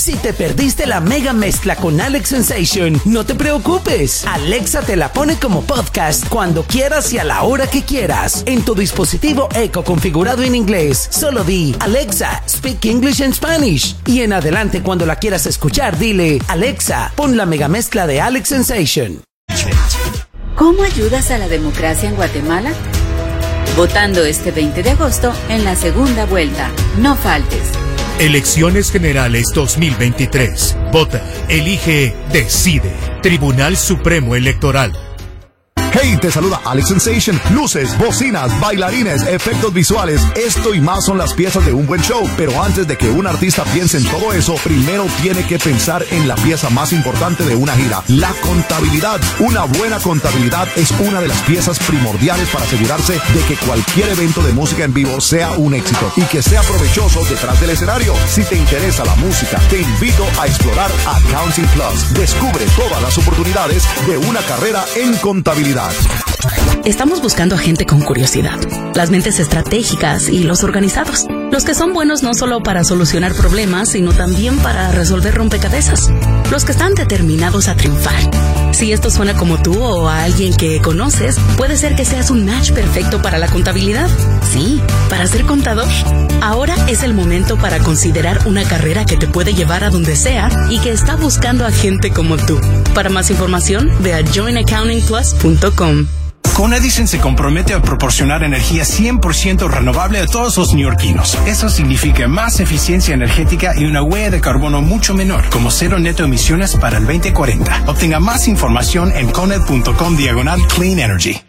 Si te perdiste la mega mezcla con Alex Sensation, no te preocupes. Alexa te la pone como podcast cuando quieras y a la hora que quieras. En tu dispositivo Echo configurado en inglés, solo di Alexa, speak English and Spanish. Y en adelante, cuando la quieras escuchar, dile Alexa, pon la mega mezcla de Alex Sensation. ¿Cómo ayudas a la democracia en Guatemala? Votando este 20 de agosto en la segunda vuelta. No faltes. Elecciones Generales 2023. Vota, elige, decide. Tribunal Supremo Electoral. Hey, te saluda Alex Sensation. Luces, bocinas, bailarines, efectos visuales. Esto y más son las piezas de un buen show. Pero antes de que un artista piense en todo eso, primero tiene que pensar en la pieza más importante de una gira, la contabilidad. Una buena contabilidad es una de las piezas primordiales para asegurarse de que cualquier evento de música en vivo sea un éxito y que sea provechoso detrás del escenario. Si te interesa la música, te invito a explorar Accounting Plus. Descubre todas las oportunidades de una carrera en contabilidad. Estamos buscando a gente con curiosidad, las mentes estratégicas y los organizados, los que son buenos no solo para solucionar problemas, sino también para resolver rompecabezas, los que están determinados a triunfar. Si esto suena como tú o a alguien que conoces, puede ser que seas un match perfecto para la contabilidad. Sí, para ser contador. Ahora es el momento para considerar una carrera que te puede llevar a donde sea y que está buscando a gente como tú. Para más información, ve a joinaccountingplus.com. Con Edison se compromete a proporcionar energía 100% renovable a todos los neoyorquinos. Eso significa más eficiencia energética y una huella de carbono mucho menor, como cero neto emisiones para el 2040. Obtenga más información en coned.com/clean energy.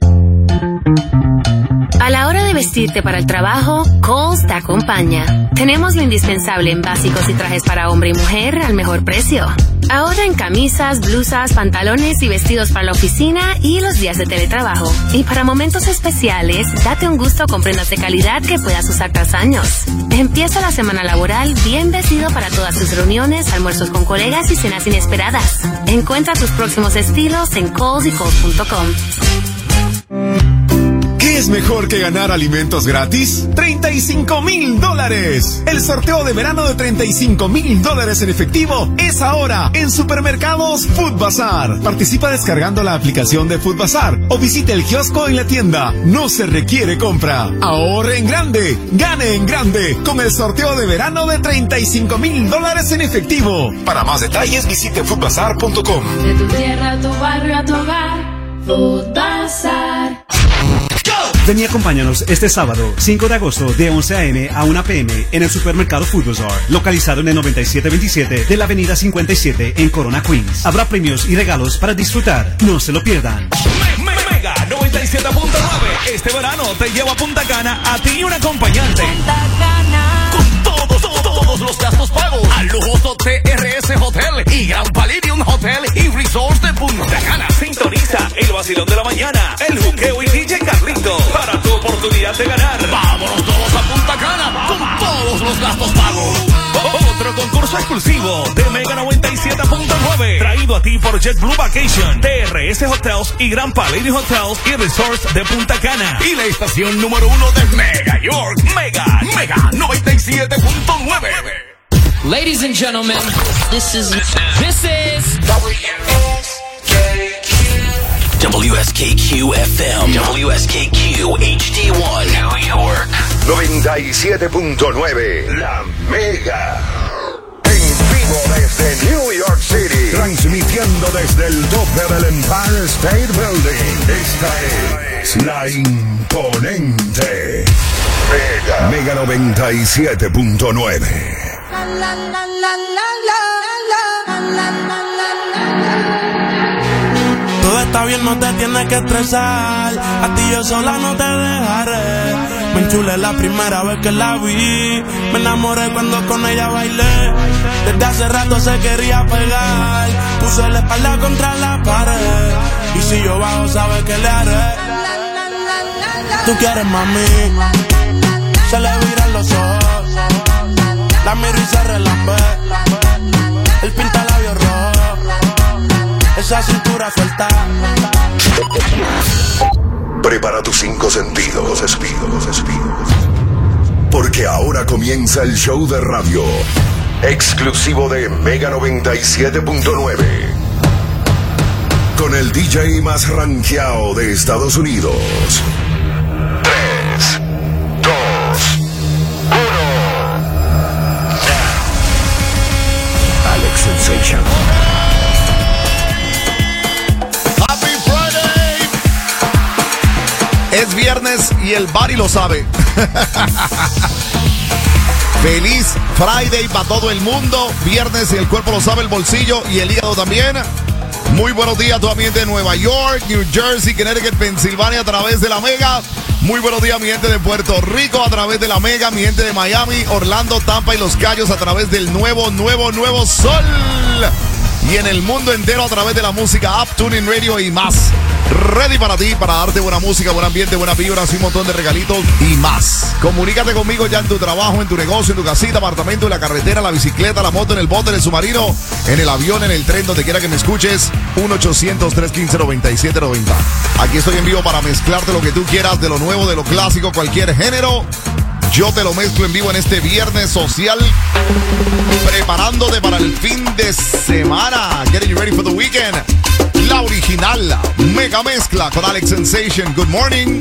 A la hora de vestirte para el trabajo, Kohl's te acompaña. Tenemos lo indispensable en básicos y trajes para hombre y mujer al mejor precio. Ahora en camisas, blusas, pantalones y vestidos para la oficina y los días de teletrabajo. Y para momentos especiales, date un gusto con prendas de calidad que puedas usar tras años. Empieza la semana laboral bien vestido para todas tus reuniones, almuerzos con colegas y cenas inesperadas. Encuentra tus próximos estilos en Kohl's y Kohl's.com. ¿Qué es mejor que ganar alimentos gratis? $35,000. El sorteo de verano de $35,000 en efectivo es ahora en Supermercados Food Bazaar. Participa descargando la aplicación de Food Bazaar o visite el kiosco en la tienda. No se requiere compra. Ahorre en grande, gane en grande con el sorteo de verano de $35,000 en efectivo. Para más detalles visite foodbazaar.com. De tu tierra a tu barrio a tu hogar, Food Bazaar. Ven y acompáñanos este sábado, 5 de agosto, de 11 a.m. a 1 p.m. en el Supermercado Food Bazaar, localizado en el 9727 de la Avenida 57 en Corona, Queens. Habrá premios y regalos para disfrutar. No se lo pierdan. Mega 97.9. Este verano te llevo a Punta Cana, a ti y un acompañante. Punta Cana. Con todos los gastos pagos. Al lujoso TRS Hotel y Gran Palladium Hotel y Resorts de Punta Cana. Sintoniza el vacilón de la mañana, el juqueo y DJ Carlito para tu oportunidad de ganar. Vámonos todos a Punta Cana con todos los gastos pagos. Otro concurso exclusivo de Mega 97.9, traído a ti por JetBlue Vacation, TRS Hotels y Gran Palladium Hotels y Resorts de Punta Cana. Y la estación número 1 de Mega York, Mega 97.9. Ladies and gentlemen, this is WSKQ FM, WSKQ HD1, New York. 97.9, La Mega. En vivo desde New York City. Transmitiendo desde el tope del Empire State Building. Esta es la imponente Mega 97.9. Todo está bien, no te tienes que estresar. A ti yo sola no te dejaré. Me enchulé la primera vez que la vi. Me enamoré cuando con ella bailé. Desde hace rato se quería pegar. Puse la espalda contra la pared. Y si yo bajo, sabes que le haré. Tú quieres, mami. Se le viran los ojos. La miro y se relambe. El pinta labios rojos. Esa cintura suelta. Prepara tus 5 sentidos, porque ahora comienza el show de radio exclusivo de Mega 97.9. Con el DJ más rankeado de Estados Unidos. 3, 2, 1. Alex Sensation. Happy Friday. Es viernes y el Bari lo sabe. Feliz Friday para todo el mundo. Viernes y el cuerpo lo sabe, el bolsillo y el hígado también. Muy buenos días a toda mi gente de Nueva York, New Jersey, Connecticut, Pensilvania a través de la Mega. Muy buenos días mi gente de Puerto Rico a través de la Mega, mi gente de Miami, Orlando, Tampa y Los Cayos a través del nuevo Sol. Y en el mundo entero a través de la música App, Tuning Radio y más. Ready para ti, para darte buena música, buen ambiente, buenas vibras y un montón de regalitos y más. Comunícate conmigo ya en tu trabajo, en tu negocio, en tu casita, apartamento, en la carretera, la bicicleta, la moto, en el bote, en el submarino, en el avión, en el tren, donde quiera que me escuches. 1-800-315-9790. Aquí estoy en vivo para mezclarte lo que tú quieras, de lo nuevo, de lo clásico, cualquier género. Yo te lo mezclo en vivo en este viernes social, preparándote para el fin de semana. Getting you ready for the weekend. La original, la mega mezcla con Alex Sensation. Good morning.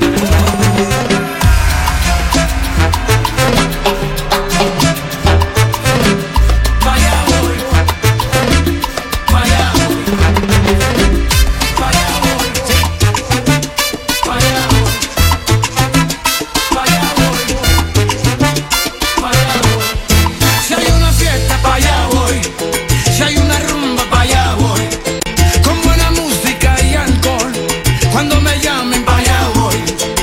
Cuando me llamen pa' allá voy.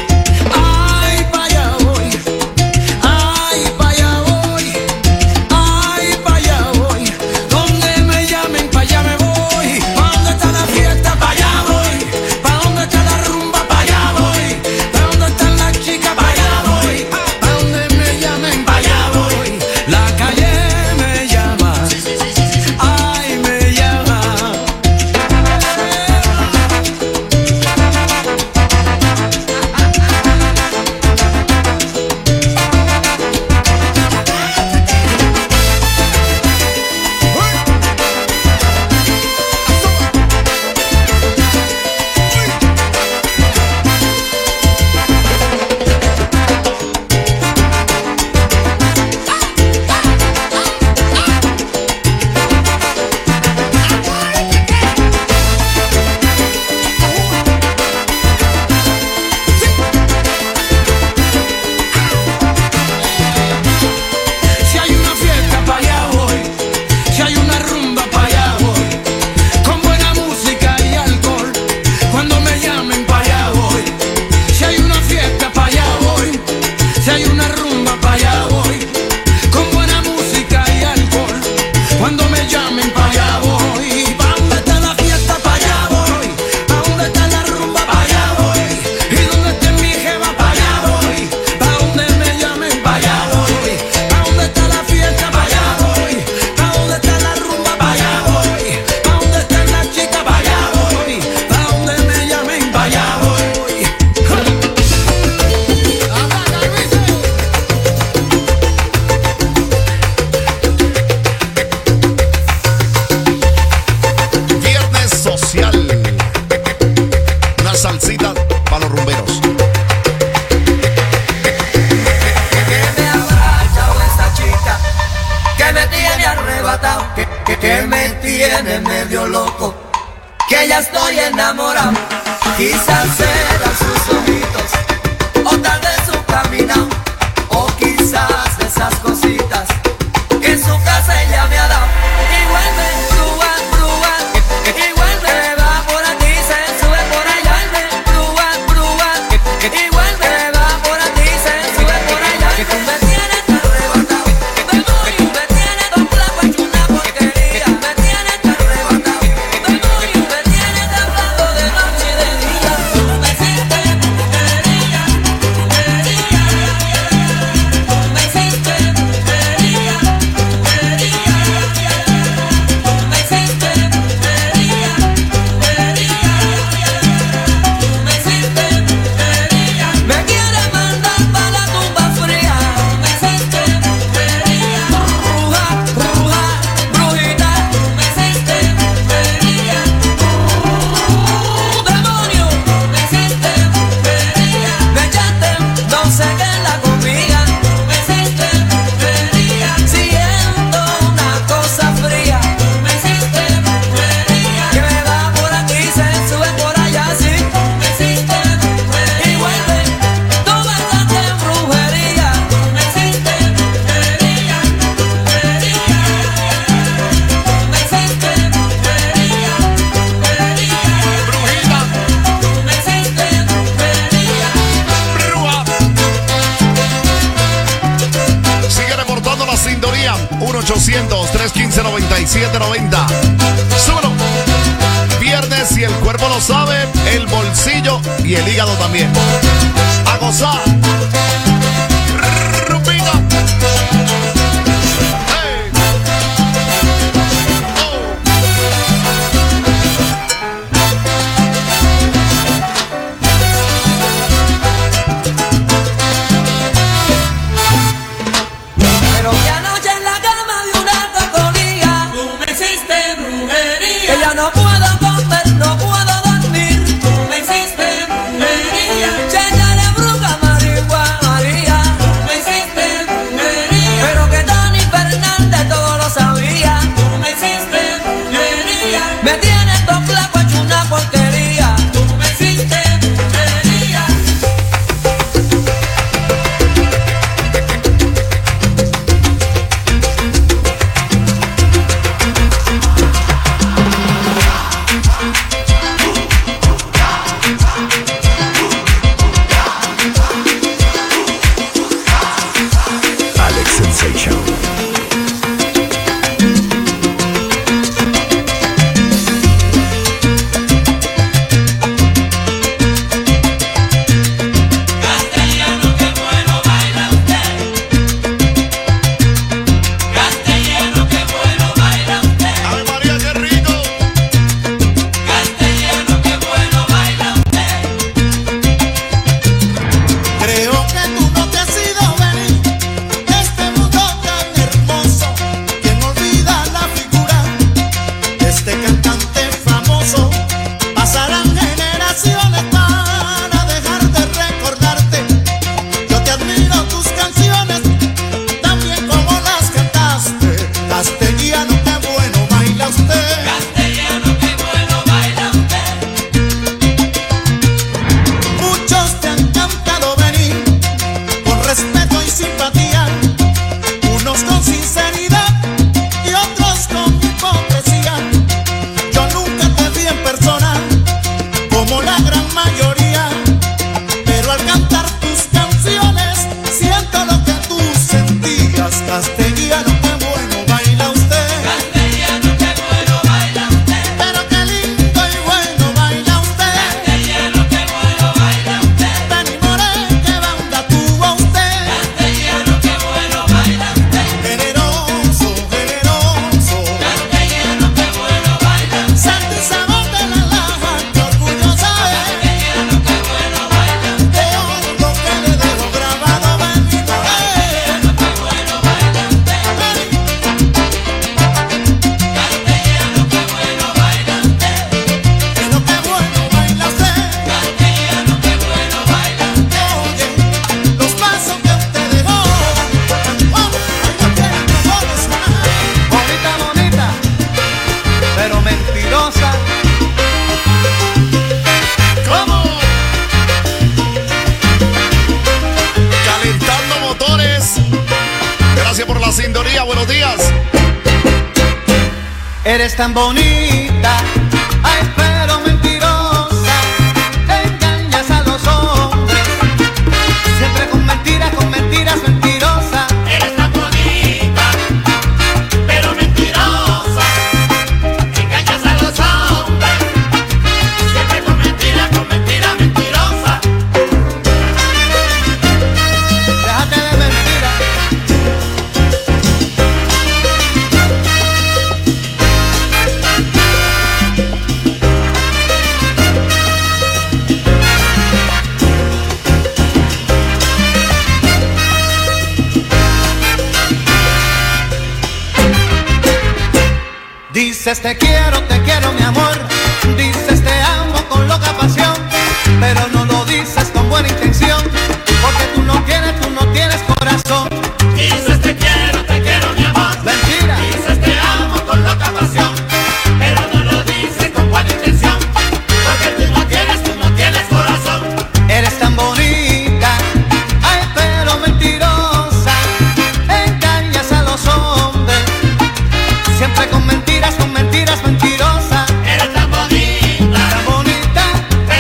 tiene medio loco, que ya estoy enamorado. Quizás serán sus ojitos, o tal vez su caminado, o quizás esas cositas que en su casa ella me ha dado. Igual me grúa, igual me va por aquí, se sube por allá. Grúa, igual me va por aquí, se sube por allá. Que tú me tienes arrebatado, que tú me tienes don flaco hecho una porquería. Me tienes arrebatado, que tú me tienes hablando de noche y de día. Tú me hiciste brujería, tú me hiciste brujería. 9790. Súbelo. Viernes, si el cuerpo lo sabe, el bolsillo y el hígado también. A gozar. Rupina. Hey. Pero que anoche en la cama de una cocolía, tú me hiciste brujería. Que ya no puedo comer, no puedo dormir, tú me hiciste brujería. Chéchale bruja, marihuana, María, tú me hiciste brujería. Pero que Tony Fernández todo lo sabía, tú me hiciste brujería. Me tienes todo flaco hecho una porquería, tú me hiciste brujería. Alex Sensation. Castellano, qué bueno baila usted. Castellano, qué bueno baila usted. ¡Ave María, qué rico! Castellano, qué bueno baila usted. Creo que tú no te has ido venir de este mundo tan hermoso. Quien olvida la figura de este cantante famoso. Pasarán generaciones para dejar de recordarte. Yo te admiro tus canciones, también como las cantaste. Castellano, qué bueno baila usted. Castellano, qué bueno baila usted. Muchos te han cantado venir con respeto y simpatía, unos con sinceridad y otros con hipocresía. Yo nunca te vi en persona como la gran mayoría, pero al cantar tus canciones siento lo que tú sentías. Castellano, qué bueno baila usted. Castellano, qué bueno baila usted. Pero qué lindo y bueno baila usted. Castellano, qué bueno baila usted. Dani More, qué banda tuvo usted. Castellano, qué bueno baila usted. Generoso, generoso. Castellano, qué bueno baila usted. Santo y sabor de la laja, qué orgullosa es. Castellano, qué bueno baila usted. Todo lo que le dejo grabado, bendito es. Castellano, qué bueno baila usted. Castellano, qué bueno baila usted. Pero qué bueno baila usted. Castellano, qué bueno baila usted. Oye, los pasos que usted dejó. Oh, ahí no quieren que vuelva a sonar. Bonita, bonita, pero mentirosa. ¿Cómo? Calentando motores. Gracias por la sintonía. Buenos días. Eres tan bonita, ay, pero mentirosa. Engañas a los hombres, siempre con mentiras, mentirosa. Eres tan bonita, pero mentirosa. Engañas a los hombres, siempre con mentiras, mentirosa. Déjate de mentiras. Dices te quiero mi amor. Dices te amo con loca pasión, pero no lo dices con buena intención, porque tú no tienes corazón. Dices te quiero mi amor. Mentira. Dices te amo con loca pasión, pero no lo dices con buena intención, porque tú no tienes corazón. Eres tan bonita, ay, pero mentirosa. Engañas a los hombres, siempre con mentiras, mentirosa. Eres tan bonita, Tan bonita,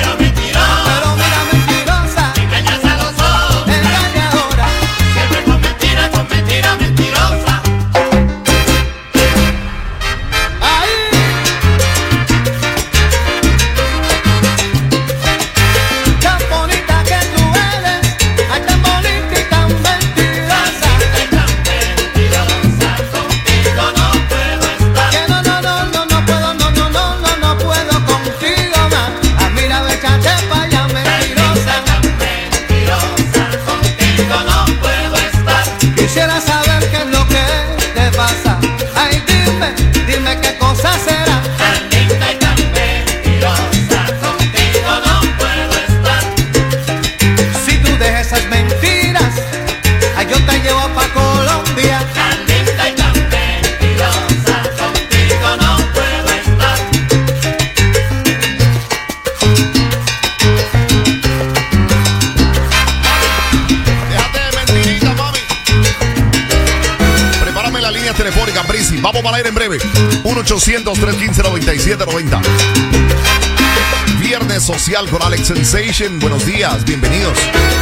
Vamos para ir en breve. 1-800-315-9790. Viernes social con Alex Sensation. Buenos días, bienvenidos.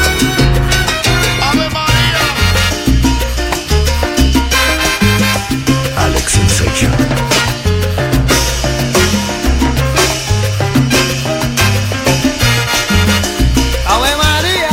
¡Ave María! Alex Sensation. Ave María.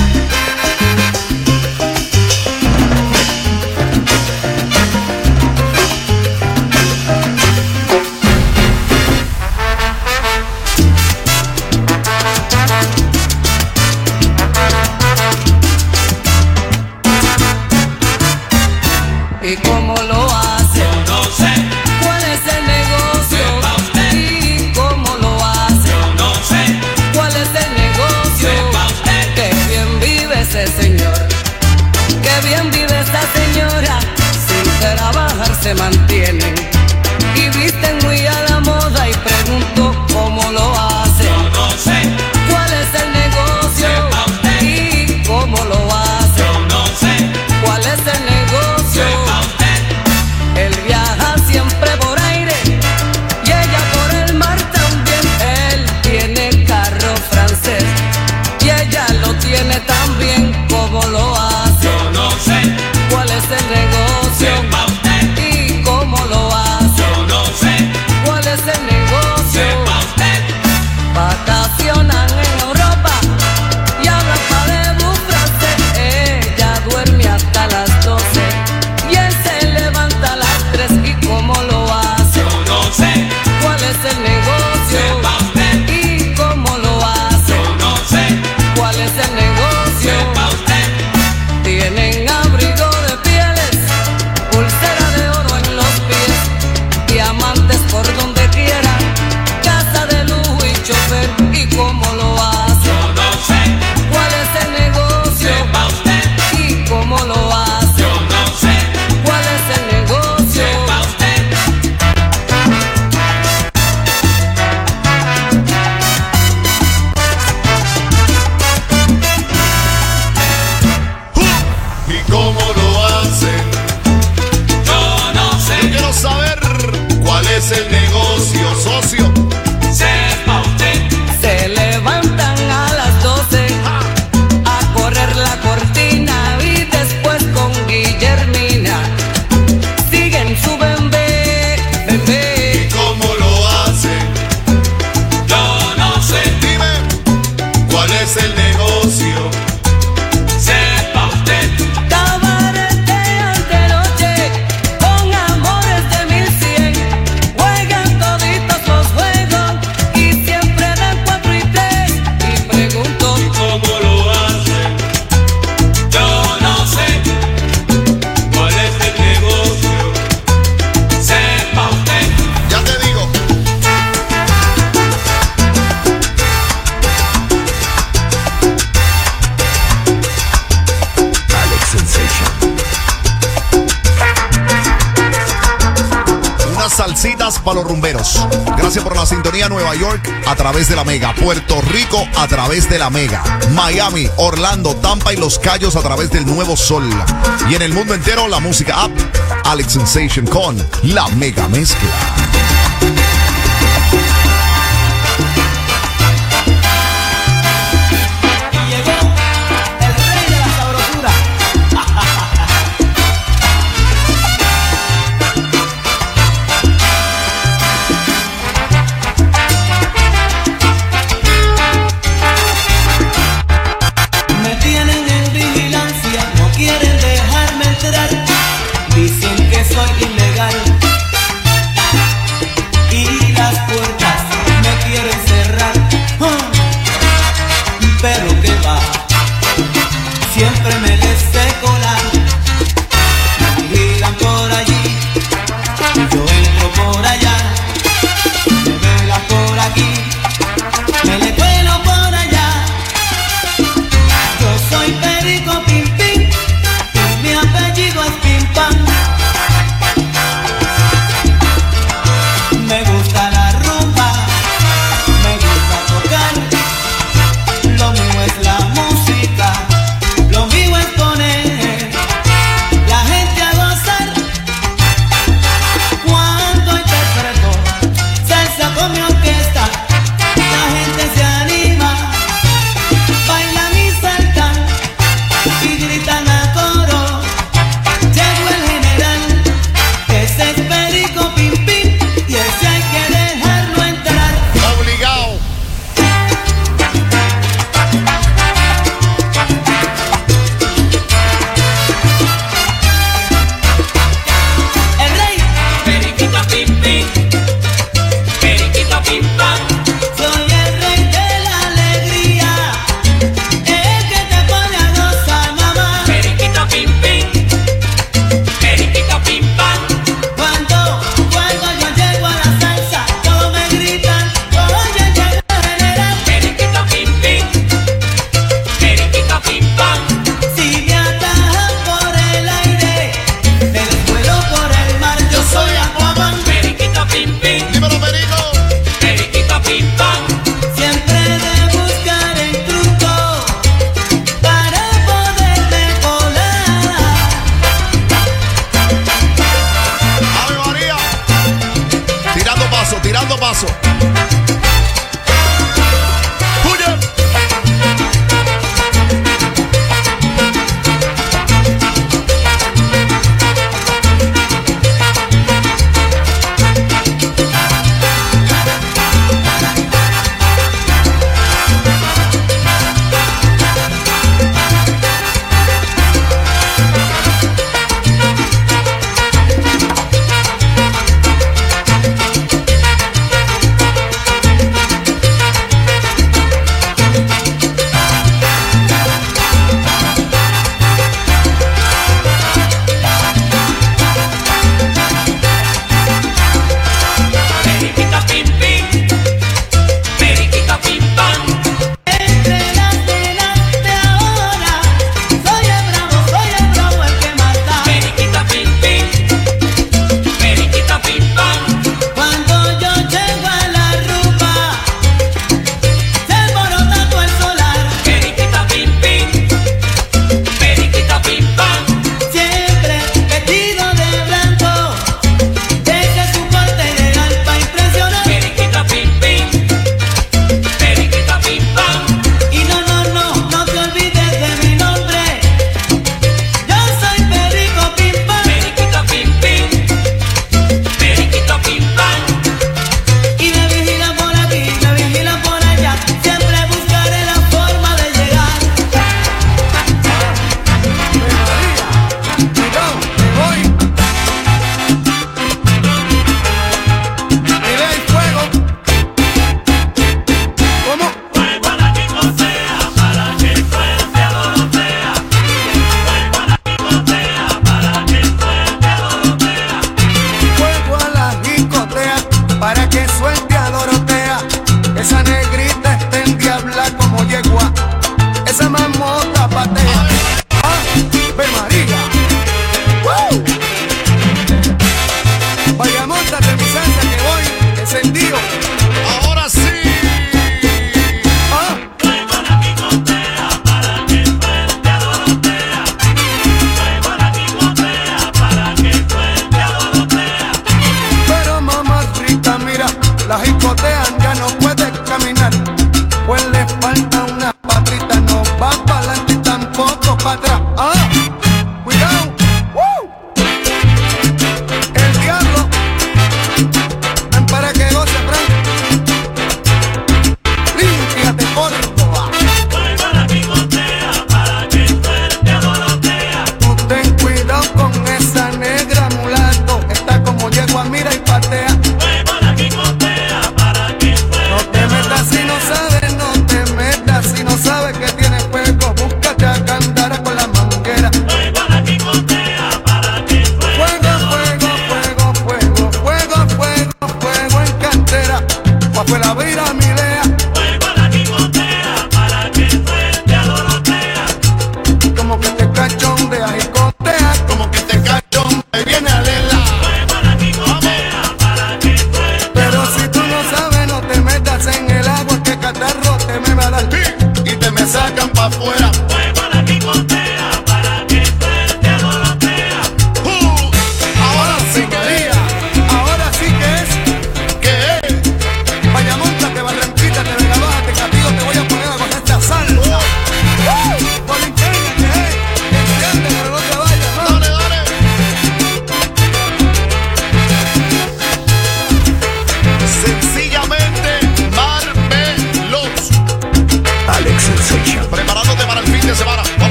¿Y cómo lo hace? Yo no sé. ¿Cuál es el negocio? Sepa usted. ¿Y cómo lo hace? Yo no sé. ¿Cuál es el negocio? Sepa usted. Qué bien vive ese señor. Qué bien vive esa señora. Sin trabajar se mantienen. Y visten muy a la moda y pregunto cómo lo hace. Yo no sé. ¿Cuál es el negocio? Sepa usted. ¿Y cómo lo hace? Yo no sé. ¿Cuál es el negocio? Sepa usted. Él viaja siempre por aire y ella por el mar también. Él tiene carro francés y ella lo tiene también. ¿Cómo lo hace? Yo no sé. ¿Cuál es el negocio? Sepa usted. ¿Y cómo lo hace? Yo no sé. ¿Cuál es el negocio? Sepa usted. Vacacionan en Europa y hablan palabras francés. Ella duerme hasta las 12 y él se levanta a las 3. ¿Y cómo lo hace? Yo no sé. ¿Cuál es el negocio? Sepa usted. ¿Y cómo lo hace? Yo no sé. ¿Cuál es el negocio? Sepa usted. Tienen abrigo de pieles, pulsera de oro en los pies, diamantes por donde quiera, casa de lujo y chofer. ¿Y cómo lo hace? Yo no sé. ¿Cuál es el negocio? Sepa usted. ¿Y cómo lo hace? Yo no sé. ¿Cuál es el negocio? Sepa usted. ¿Y cómo lo hacen? Yo no Yo sé. quiero saber cuál es el negocio, socio. Sepa usted. Se levantan a las 12 a correr la cortina y después con Guillermina siguen su bebé, ¿Y bebé. cómo lo hacen? Yo no sé. Dime, ¿cuál es el negocio? Sepa usted. Cabaretean de noche con amores de 1100, juegan toditos los juegos y siempre dan 4 y 3. Y pregunto, ¿Cómo lo hacen? Yo no sé. ¿Cuál es el negocio? Sepa usted. Ya te digo. Alex Sensation. Unas salsitas para los rumberos. Gracias por la sintonía. Nueva York a través de la Mega. Puerto Rico a través de la Mega. Miami, Orlando, Tampa y Los Cayos a través del Nuevo Sol. Y en el mundo entero la música app. Alex Sensation con la Mega Mezcla. Y llegó el rey de la sabrosura. Me tienen en vigilancia, no quieren dejarme entrar. Dicen que soy ilegal. paso.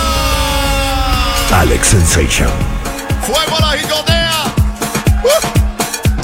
Alex Sensation. ¡Fuego a la jicotea!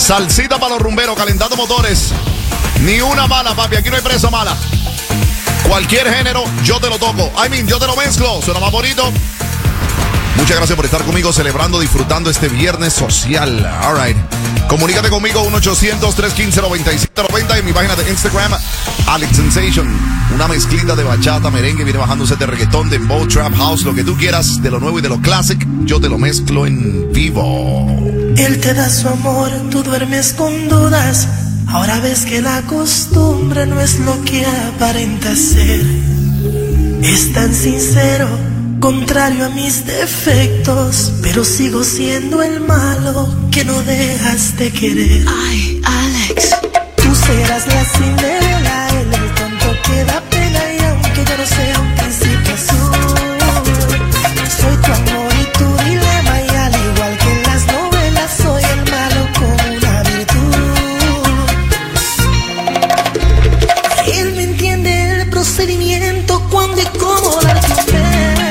Salsita para los rumberos, calentando motores. Ni una mala, papi, aquí no hay presa mala. Cualquier género, yo te lo toco. Yo te lo mezclo, suena más bonito. Muchas gracias por estar conmigo, celebrando, disfrutando este viernes social. All right. Comunícate conmigo, 1-800-315-9790, en mi página de Instagram, Alex Sensation. Una mezclita de bachata, merengue, viene bajándose de reggaetón, dembow, trap, house, lo que tú quieras, de lo nuevo y de lo classic, yo te lo mezclo en vivo. Él te da su amor, tú duermes con dudas. Ahora ves que la costumbre no es lo que aparenta ser. Es tan sincero, contrario a mis defectos, pero sigo siendo el malo que no dejas de querer. Ay, Alex, tú serás la Cinderela, él el tonto que da pena, y aunque yo no sea un príncipe azul, soy tu amor y tu dilema, y al igual que en las novelas, soy el malo con una virtud. Él me entiende el procedimiento, cuándo y cómo darte un beso.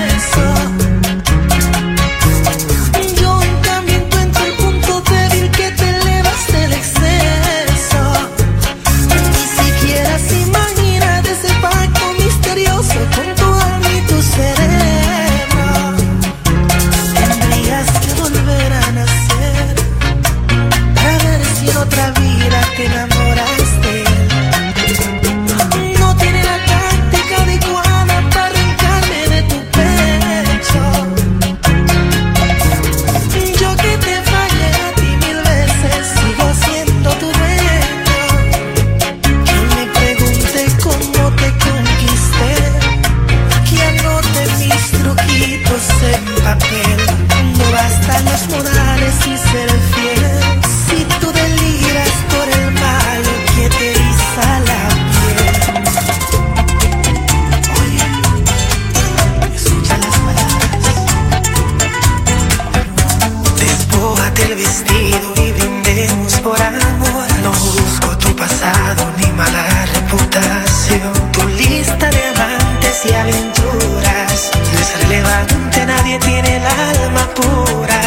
Yo en cambio encuentro el punto débil que te elevas del exceso. Ni siquiera se imagina de ese pacto misterioso con tu alma y tu cerebro. Tendrías que volver a nacer para ver si en otra vida te enamoras de él. No tiene la táctica adecuada para arrancarme de tu pecho. Yo que te fallé a ti 1000 veces, sigo siendo tu dueño. Que me pregunte cómo te conquisté, que anote mis truquitos en papel. No bastan los modales y ser fiel, si tú deliras por el malo que te eriza la piel. Oye, escucha las palabras. Despójate el vestido y brindemos por amor. No busco tu pasado ni mala reputación. Tu lista de amantes y aventuras no es relevante, nadie tiene el alma pura.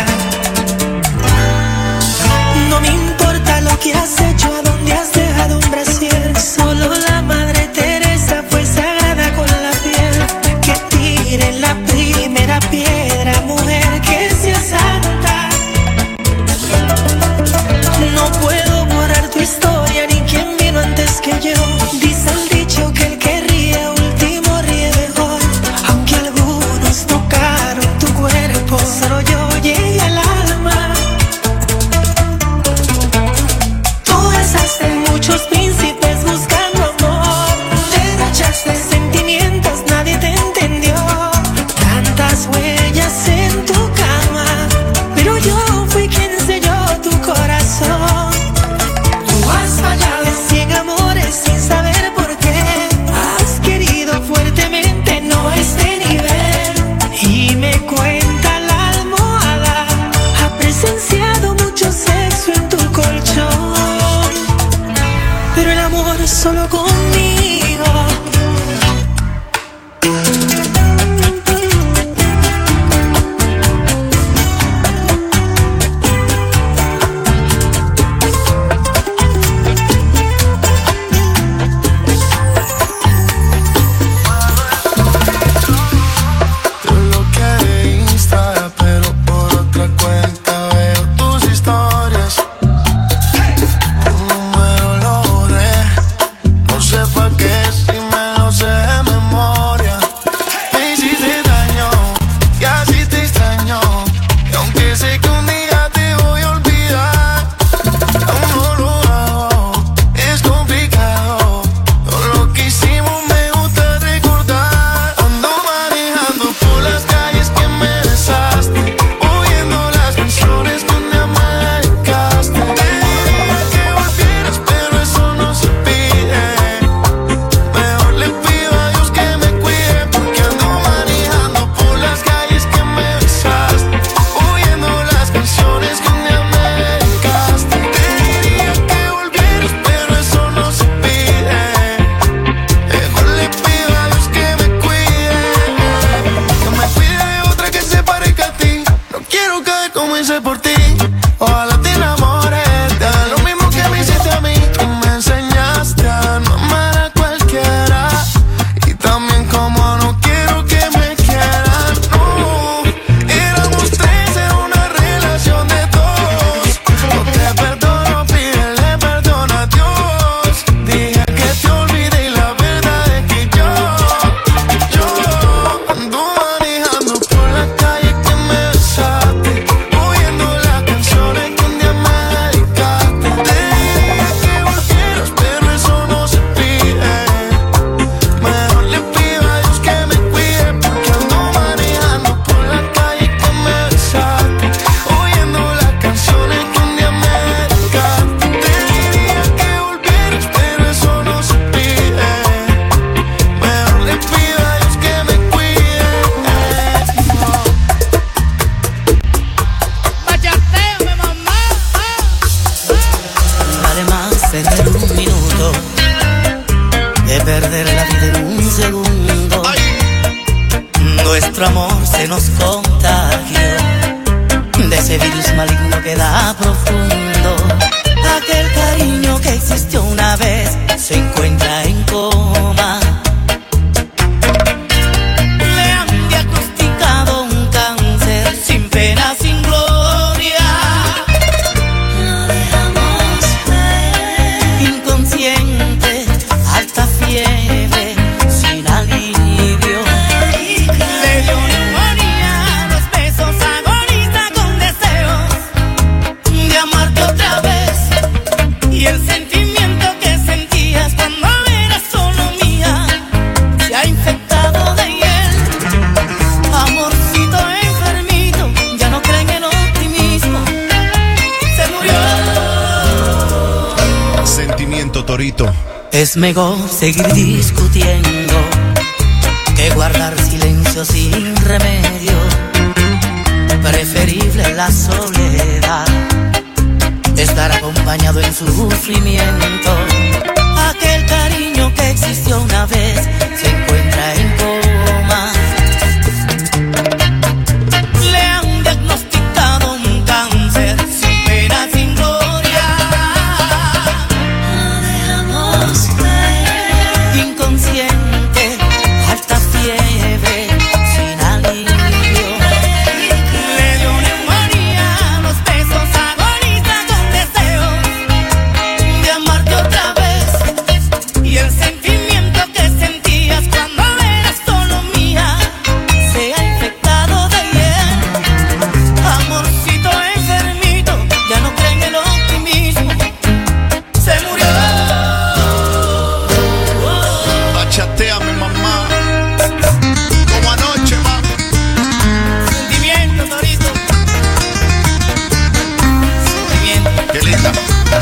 No me importa lo que has hecho, a dónde has dejado un brasier. Solo la Madre Teresa fue sagrada con la piel. Que tire la primera piedra, mujer, que sea santa. No puedo borrar tu historia ni quien vino antes que yo. Dice el dicho que el que ríe último ríe mejor. Aunque algunos tocaron tu cuerpo, solo yo llegué al alma. Tú besaste muchos príncipes buscando amor, derrochaste sentimientos, nadie te entendió. Tantas huellas en tu cama, pero yo fui quien selló tu corazón. Tú has fallado en 100 amores sin saber por qué. Has querido fuertemente, no a este nivel. Y me cuenta la almohada, ha presenciado mucho sexo en tu colchón, pero el amor es solo conmigo. Te bloqueé de Insta, pero por otra cuenta veo tus historias. Tu número lo borré, no sé de perder la vida en un segundo. Nuestro amor se nos contagió de ese virus maligno que da profundo. Aquel cariño que existió una vez se encuentra en coma. Le han diagnosticado un cáncer sin pena, sin gloria. Lo dejamos inconsciente, alta fiebre, sin alivio. Le dio neumonía, los besos agoniza con deseos de amarte otra vez. Y el sentimiento que sentías cuando eras solo mía se ha infectado de hiel. Amorcito enfermito, ya no cree en el optimismo, se murió. Sentimiento, Torito. Es mejor seguir discutiendo que guardar silencio sin remedio. Preferible la soledad, estar acompañado en sufrimiento. Aquel cariño que existió una vez se encuentra en coma. Le han diagnosticado un cáncer sin pena, sin gloria. Lo dejamos inconsciente, alta fiebre, sin alivio. Le dio neumonía, los besos agonizan con deseos de amarte otra vez. Y el sentimiento que sentías cuando eras solo mía se ha infectado de hiel. Amorcito enfermito, ya no cree en el optimismo, se murió. Bachateame, mamá. Como anoche, ma. Sentimiento, Torito. Sentimiento. Qué linda.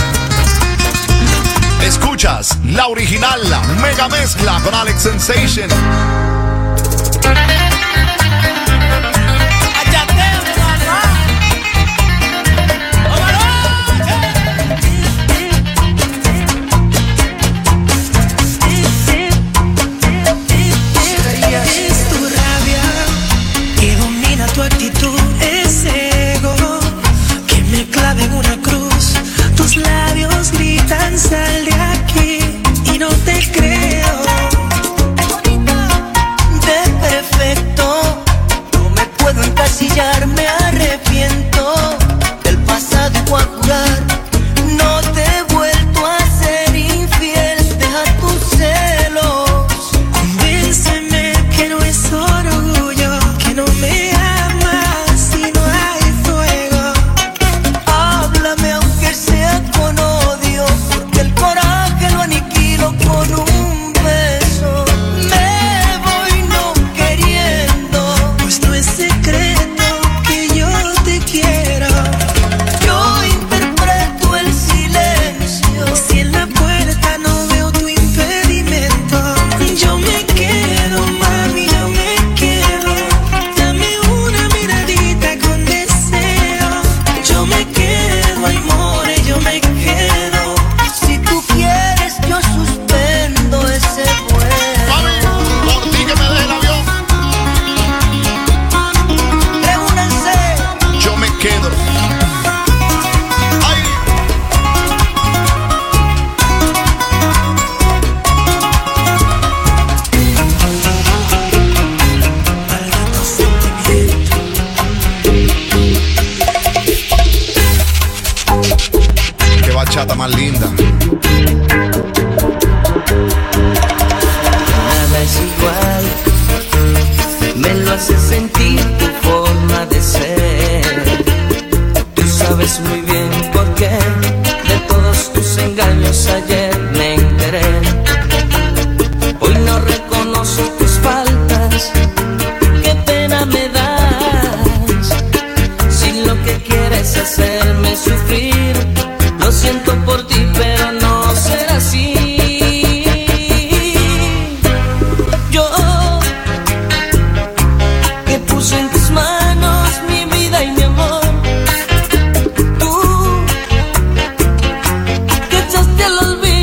Escuchas la original, la mega mezcla con Alex Sensation. Es tu rabia que domina tu actitud, ese ego que me clava en una cruz. Tus labios gritan sal de aquí y no te creo. De perfecto, no me puedo encasillar, me arrepiento del pasado y voy a jurar. No te he vuelto a ser infiel, deja tus celos. Convénceme que no es orgullo, que no me amas si no hay fuego. Háblame aunque sea con odio, porque el coraje lo aniquilo con un beso. Me voy no queriendo, Pues no es secreto que yo te quiero. yo interpreto el silencio. Si en la puerta no veo tu impedimento, yo me quedo, mami, yo me quedo. Dame una miradita con deseo. Yo me quedo, amor, yo me quedo. Si tú quieres yo suspendo ese vuelo. Por ti que me deje el avión. Reúnanse. Yo me quedo. Ay. Qué bachata más linda. Nada es igual, me lo hace sentir tu forma de ser. Tú sabes muy bien por qué de todos tus engaños ayer me enteré. Hoy no reconozco tus faltas, qué pena me das. Si lo que quieres es hacerme sufrir, lo siento por ti, pero no será así. Yo que puse en tus manos mi vida y mi amor, tú que echaste al olvido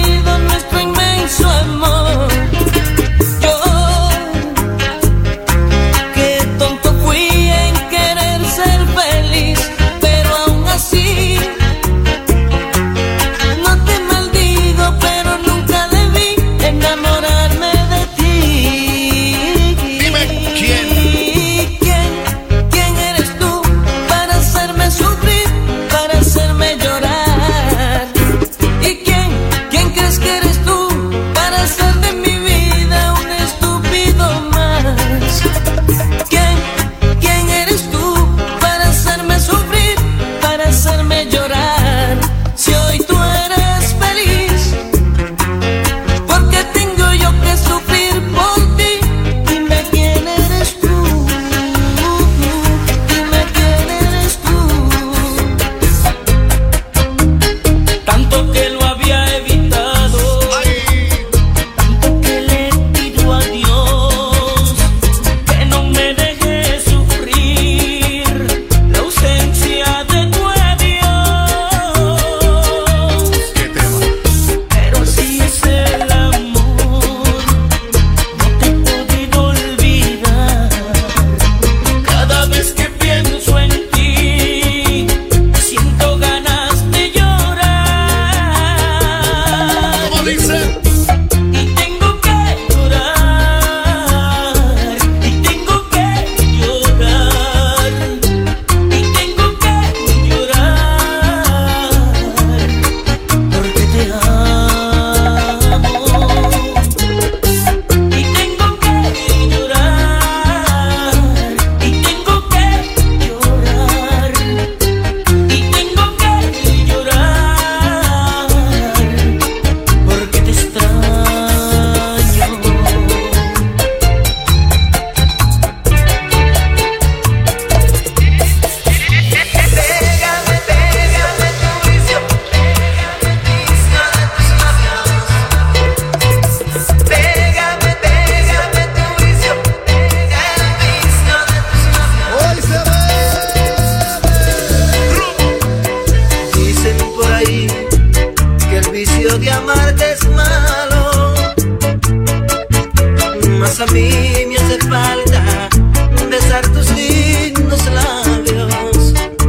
Pues a mí me hace falta besar tus lindos labios.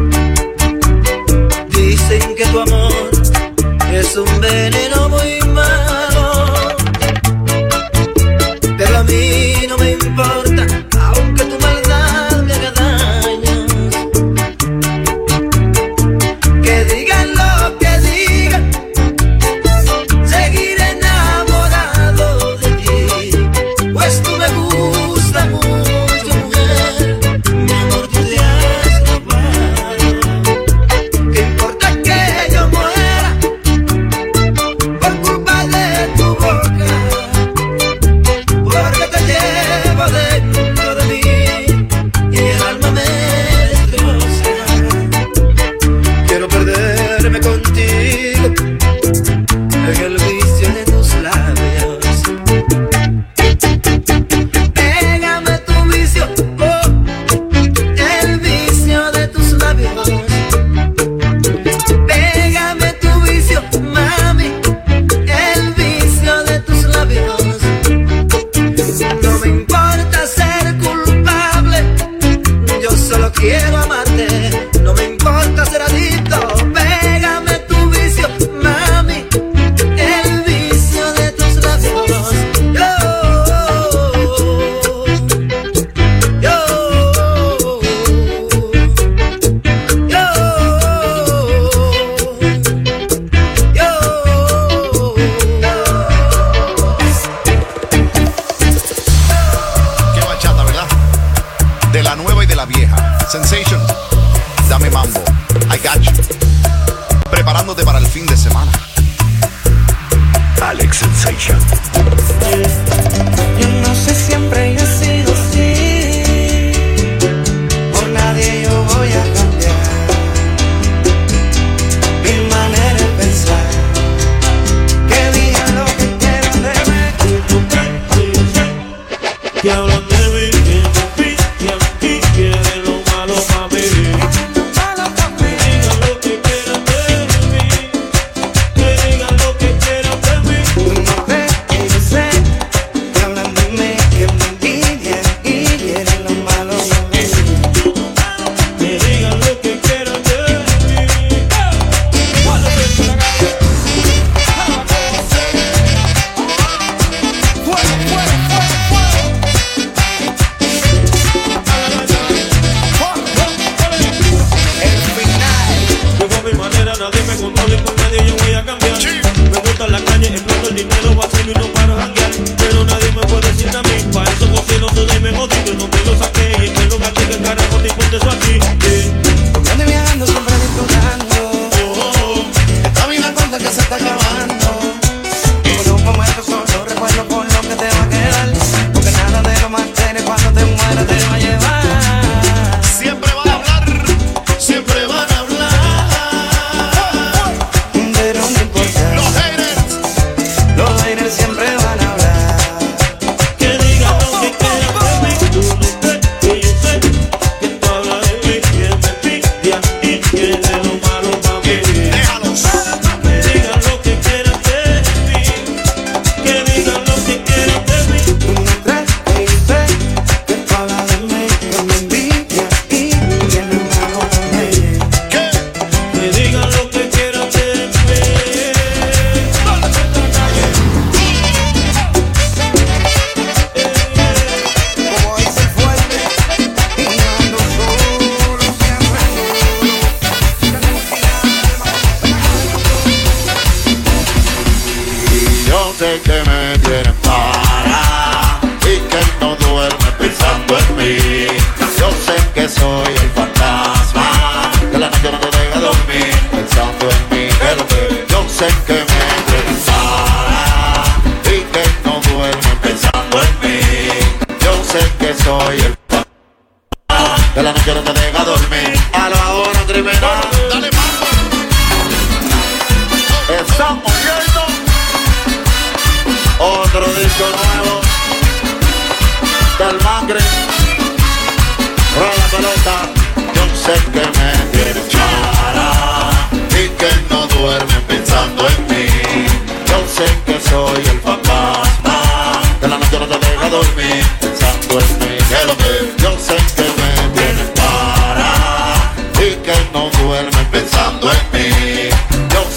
Dicen que tu amor es un veneno muy malo, pero a mí no me importa, aunque tu maldad me haga daño. Que digan lo que digan, seguiré enamorado de ti, pues tú me gustas mucho, mujer. Mi amor, tú te has robado. ¿Qué importa que yo muera por culpa de tu boca? Porque te llevo dentro de mí y el alma me destroza. Quiero perderme contigo en el vicio de tus labios. Pégame tu vicio, oh, el vicio de tus labios. Pégame tu vicio, mami, el vicio de tus labios. No me importa ser culpable, yo solo quiero amarte. No me importa ser adicto. Pégame tu vicio, mami, el vicio de tus labios. Qué bachata, ¿verdad? De la nueva y de la vieja. Sensation, dame mambo, I got you. Preparándote para el fin de semana. Alex Sensation. Yo no sé, siempre yo he sido así. Por nadie yo voy a cambiar mi manera de pensar. Que digan lo que quieran de mí. Que hablan de mí, que aquí quieren lo malo para mí. Que digan lo que quieran de mí. Que digan lo que quieran de mí. No ves que yo sé que hablan de mí, que me envidian y quieren lo malo para mí. Que digan lo que quieran de mí. Yo con mi manera, nadie me controla y con nadie yo voy a cambiar. Me gusta la calle, exploto el dinero, vacío y no paro a janguear. Pero nadie me puede decir a mí, para eso cocino todo y me jodido. No me lo saqué y que lo gaché, que el carajo te cuente eso aquí. Yo ando viajando, siempre disfrutando. Esta vida cuenta que se está acabando. Por un momento solo recuerdo por lo que te va a quedar. Porque nada de lo mantienes cuando te mueras te va a llevar. Siempre van a hablar, siempre van a hablar. Pero no importa, los haters siempre van a hablar. Que digan lo que quieran de mí. Tú no crees que yo sé que tú hablas de mí. Que me envidian y quieren lo malo para mí. Que digan lo que quieran de mí. Que digan lo que quieran de mí. Tú no crees que yo sé que tú hablas de mí. Que me envidian y quieren lo malo para mí. Que digan lo que quieran de mí. Como dice el fuerte, y yo ando solo siempre. Yo sé que me tienen para y que no duerme pensando en mí. Yo sé que soy el fantasma que la noche no te deja dormir pensando en mí. Pero que yo sé que me tienen para y que no duerme pensando en mí. Yo sé que soy el fantasma que la noche no te deja dormir. A la hora criminal, dale mambo. Estamos viendo otro disco nuevo del Mangre. Rueda la pelota. Yo sé que me tiene para y que no duermen pensando en mí. Yo sé que soy el fantasma que la noche no te deja dormir.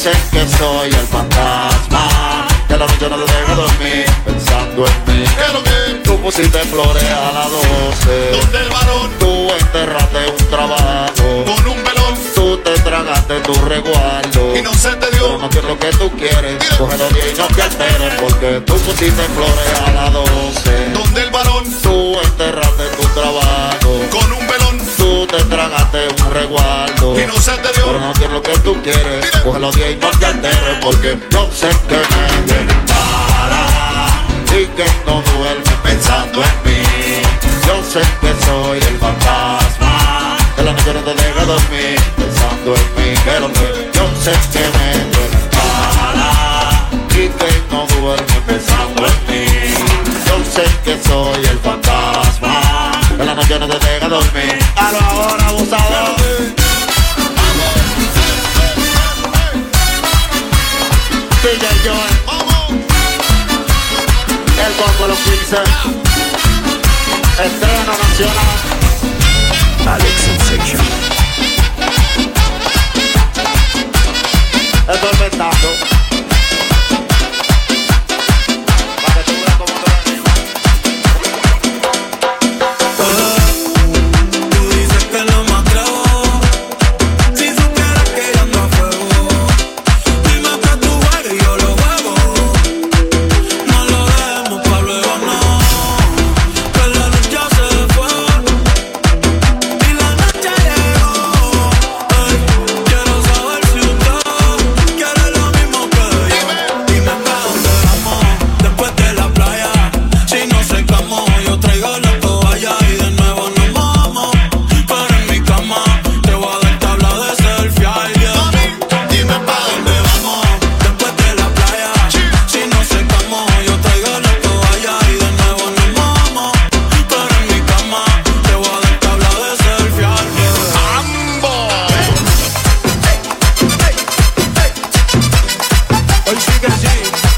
sé que soy el fantasma que la noche no te deja dormir pensando en mí. ¿Qué es lo que? Tú pusiste flores a las 12. ¿Dónde el varón? Tú enterraste un trabajo con un velón. Tú te tragaste tu resguardo y no se te dio. Pero no quiero lo que tú quieres. Cógelo bien y no te alteres, porque tú pusiste flores a las 12. ¿Dónde el varón? Tú enterraste tu trabajo con un velón. Tú te tragaste un resguardo y no se te dio. Pero no quiero lo que tú quieres. Cógelo bien y no te alteres, porque yo sé que me viene para y que no duerme pensando en mí. Yo sé que soy el fantasma que la noche no te deja dormir pensando en mí. Pero que yo sé que me duele para y que no duerme pensando en mí. Yo sé que soy el fantasma que la noche no te deja dormir. A lo ahora, abusador. DJ Joel, el combo de los 15, estreno nacional, Alex Sensation. Estoy inventando. Para que tú veas cómo te venimos. Tú dices que lo más creo. Si supieras que yo ando a fuego. Dime que tú juegas y yo lo juego. No lo dejemos pa' luego, no. Que la noche se fue y la noche llegó. Quiero saber si usted quiere lo mismo que yo. Dime pa' dónde vamos después de la playa. Si no secamos, yo traigo la toalla y de nuevo nos mojamos. Pero en mi cama te voy a dar tabla de selfie. Dime pa' dónde vamos después de la playa. Si no secamos, yo traigo la toalla y de nuevo nos mojamos. Pero en mi cama te voy a dar tabla de selfie. Hoy sí que sí.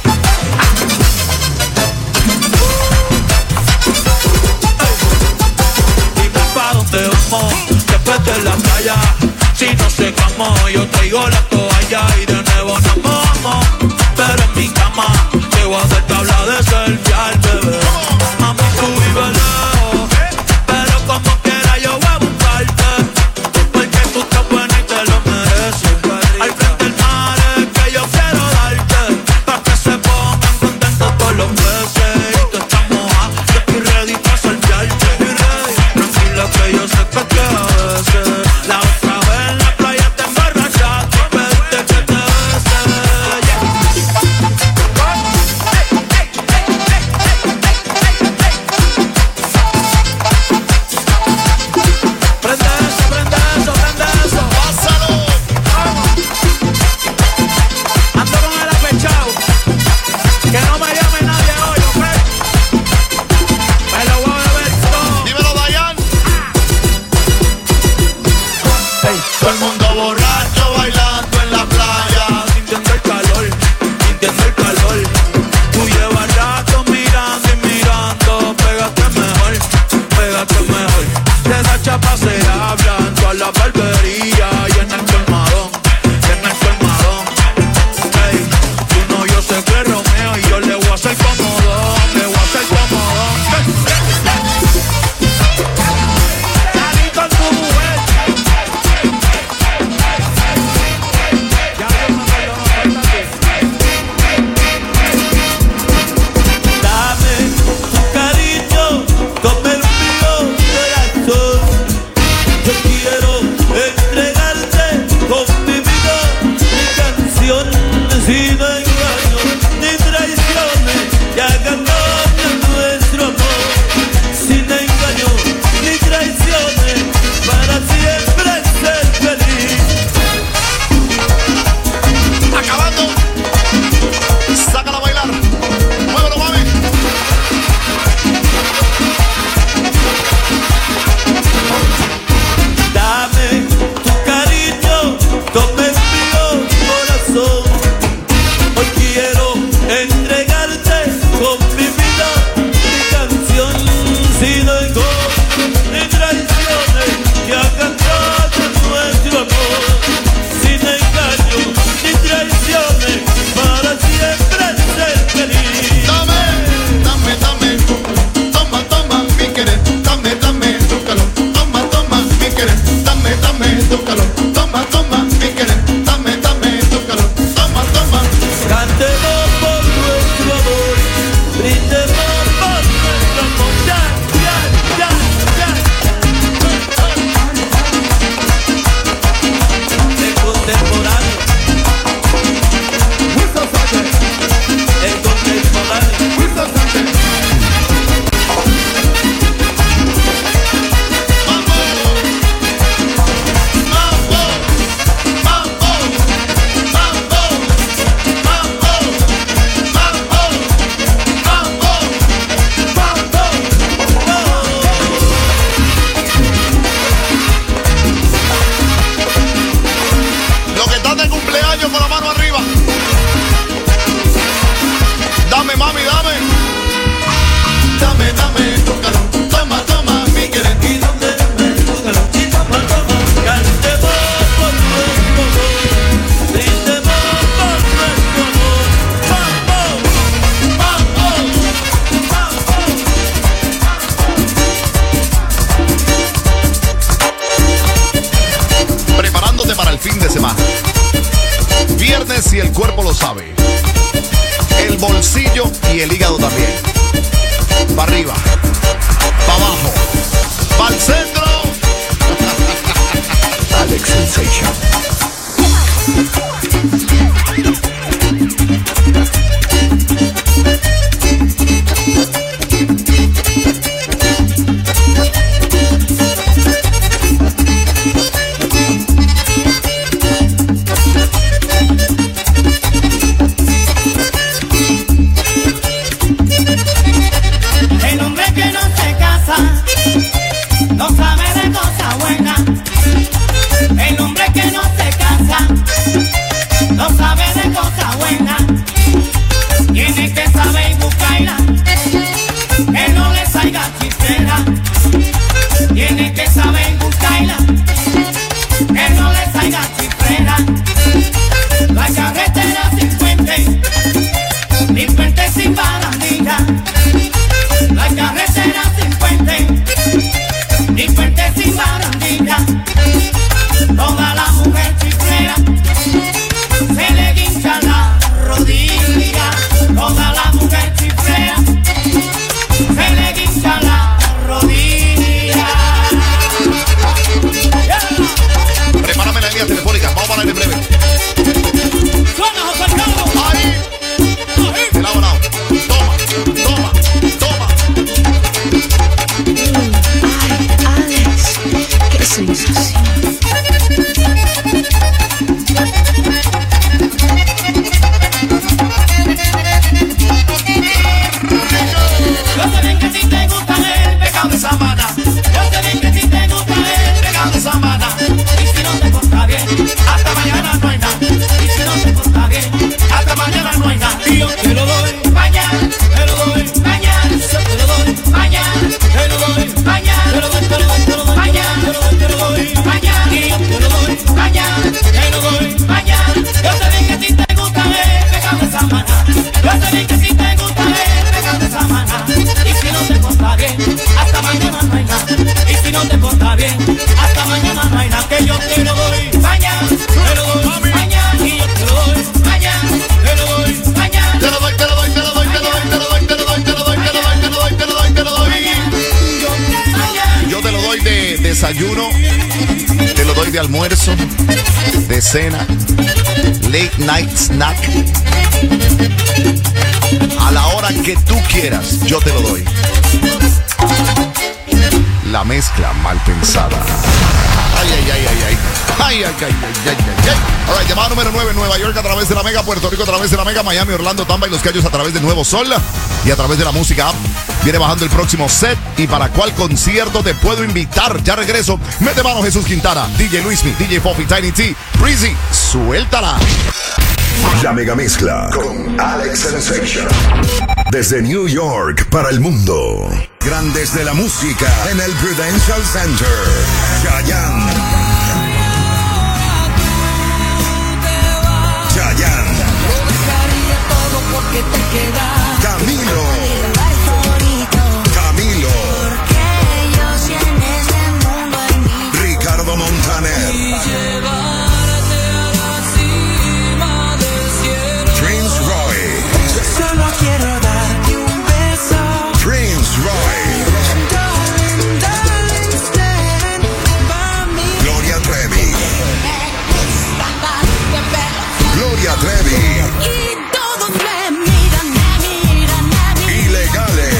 Dime pa' dónde vamos después de la playa. Si no secamos, yo traigo la toalla y de nuevo nos mojamos. Pero en mi cama te voy a hacer tabla de selfie al bebé. Mami, tú vives lejos, pero como quiera yo voy a buscarte. Porque tú estás buena y te lo mereces. Al frente del mar es que yo quiero darte, pa' que se pongan contentos todos los peces. Y tú estás mojada, yo estoy ready pa' saltearte. Tranquila que yo sé que a veces la otra vez en la playa te emborrachaste. Pediste que te si el cuerpo lo sabe. El bolsillo y el hígado también. Para arriba, para abajo, para el centro. Alex Sensation. El hombre que no se casa no sabe de cosa buena. El hombre que no se casa no sabe de cosa buena. Tiene que saber buscarla, que no le salga chistera. Tiene que saber buscarla, que no le salga chistera. La carretera sin puente, ni puente sin barandilla. La carretera sin puente, ni puente sin barandilla. Toda la mujer chiflera se le guincha la rodilla. Toda la mujer chiflera se le guincha la rodilla. Prepárame la línea telefónica, vamos a hablar en breve. Suena José Carlos. Ahí. De lado a lado. Toma. Ay, Alex, qué sensación. Yo sé bien que a ti te gusta el pecado de Samana. Yo sé bien que a ti te gusta el pecado de Samana. Y si no te porta bien, hasta mañana no hay nada. Y si no te porta bien, hasta mañana no hay nada. Y yo te lo doy mañana, te lo doy mañana, yo te lo doy mañana, te lo doy mañana, te lo doy mañana, te lo doy mañana. Y yo te lo doy mañana, te lo doy mañana. Yo sé bien que a ti te gusta el pecado de Samana. Yo sé bien que a ti te gusta el pecado de Samana. Y si no te porta bien, hasta mañana no hay nada. Y si no te porta bien, hasta mañana no hay nada. Que yo te lo doy mañana, te lo doy mañana. Y yo te lo doy mañana, te lo doy mañana. Te lo doy. Yo te lo doy de desayuno, te lo doy de almuerzo, de cena, late night snack. A la hora que tú quieras, yo te lo doy. La mezcla mal pensada. Ay. Alright, llamada número 9, Nueva York a través de la Mega, Puerto Rico a través de la Mega, Miami, Orlando, Tampa y Los Cayos a través de Nuevo Sol y a través de la música app. Viene bajando el próximo set y para cuál concierto te puedo invitar. Ya regreso. Mete mano Jesús Quintana, DJ Luismi, DJ Poppy, Tiny T, Breezy, suéltala. La mega mezcla con Alex Sensation. Desde New York para el mundo. Grandes de la música en el Prudential Center. Chayanne. Camilo. Ricardo Montaner. Prince Roy. Solo quiero darte un beso. Prince Roy. Darling, stand by me. Gloria Trevi. Gloria Trevi. Y todos me miran. Ilegales.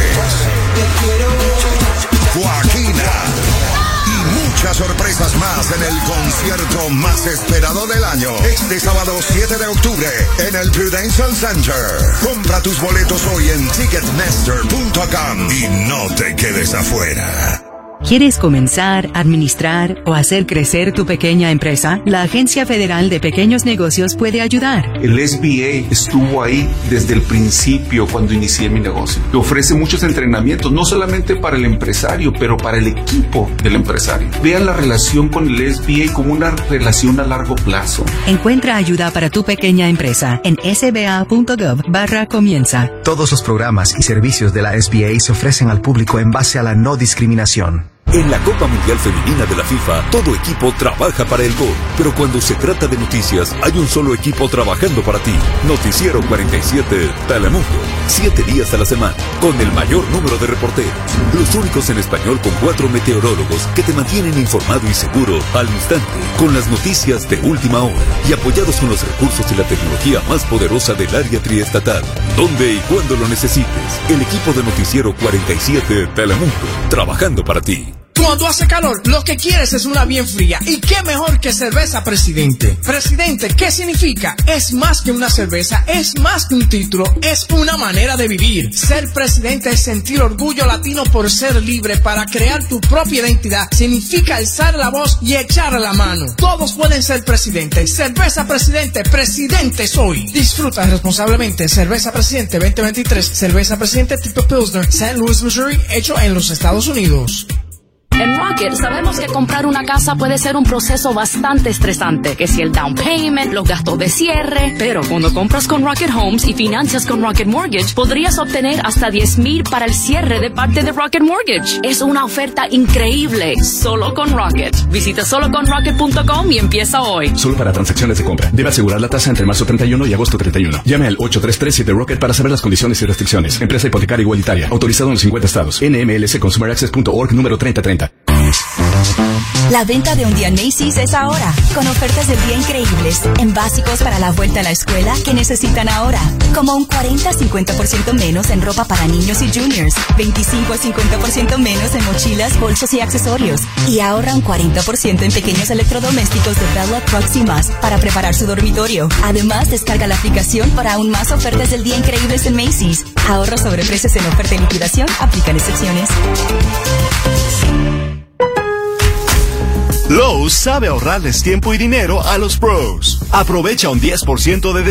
Joaquina. Y muchas sorpresas más en el concierto más esperado del año. Este sábado 7 de octubre en el Prudential Center. Compra tus boletos hoy en Ticketmaster.com y no te quedes afuera. ¿Quieres comenzar, administrar o hacer crecer tu pequeña empresa? La Agencia Federal de Pequeños Negocios puede ayudar. El SBA estuvo ahí desde el principio cuando inicié mi negocio. Que ofrece muchos entrenamientos, no solamente para el empresario, pero para el equipo del empresario. Vean la relación con el SBA como una relación a largo plazo. Encuentra ayuda para tu pequeña empresa en sba.gov/comienza. Todos los programas y servicios de la SBA se ofrecen al público en base a la no discriminación. En la Copa Mundial Femenina de la FIFA, todo equipo trabaja para el gol. Pero cuando se trata de noticias, hay un solo equipo trabajando para ti. Noticiero 47 Telemundo. 7 días a la semana, con el mayor número de reporteros. Los únicos en español con 4 meteorólogos que te mantienen informado y seguro al instante, con las noticias de última hora y apoyados con los recursos y la tecnología más poderosa del área triestatal. Donde y cuando lo necesites, el equipo de Noticiero 47 Telemundo, trabajando para ti. Cuando hace calor, lo que quieres es una bien fría. ¿Y qué mejor que cerveza Presidente? Presidente, ¿qué significa? Es más que una cerveza, es más que un título, es una manera de vivir. Ser presidente es sentir orgullo latino por ser libre para crear tu propia identidad. Significa alzar la voz y echar la mano. Todos pueden ser presidentes. Cerveza Presidente, presidente soy. Disfruta responsablemente. Cerveza Presidente 2023. Cerveza Presidente tipo Pilsner, St. Louis, Missouri, hecho en los Estados Unidos. En Rocket sabemos que comprar una casa puede ser un proceso bastante estresante, que si el down payment, los gastos de cierre, pero cuando compras con Rocket Homes y financias con Rocket Mortgage, podrías obtener hasta $10,000 para el cierre de parte de Rocket Mortgage. Es una oferta increíble, solo con Rocket. Visita soloconrocket.com y empieza hoy. Solo para transacciones de compra. Debe asegurar la tasa entre marzo 31 y agosto 31. Llame al 833-7 Rocket para saber las condiciones y restricciones. Empresa hipotecaria igualitaria. Autorizado en los 50 estados. NMLSConsumerAccess.org número 3030. La venta de un día en Macy's es ahora, con ofertas del día increíbles en básicos para la vuelta a la escuela que necesitan ahora, como un 40-50% menos en ropa para niños y juniors, 25-50% menos en mochilas, bolsos y accesorios, y ahorra un 40% en pequeños electrodomésticos de Bella, Trucks y más para preparar su dormitorio. Además, descarga la aplicación para aún más ofertas del día increíbles en Macy's. Ahorros sobre precios en oferta y liquidación, aplican excepciones. Lowe's sabe ahorrarles tiempo y dinero a los pros. Aprovecha un 10% de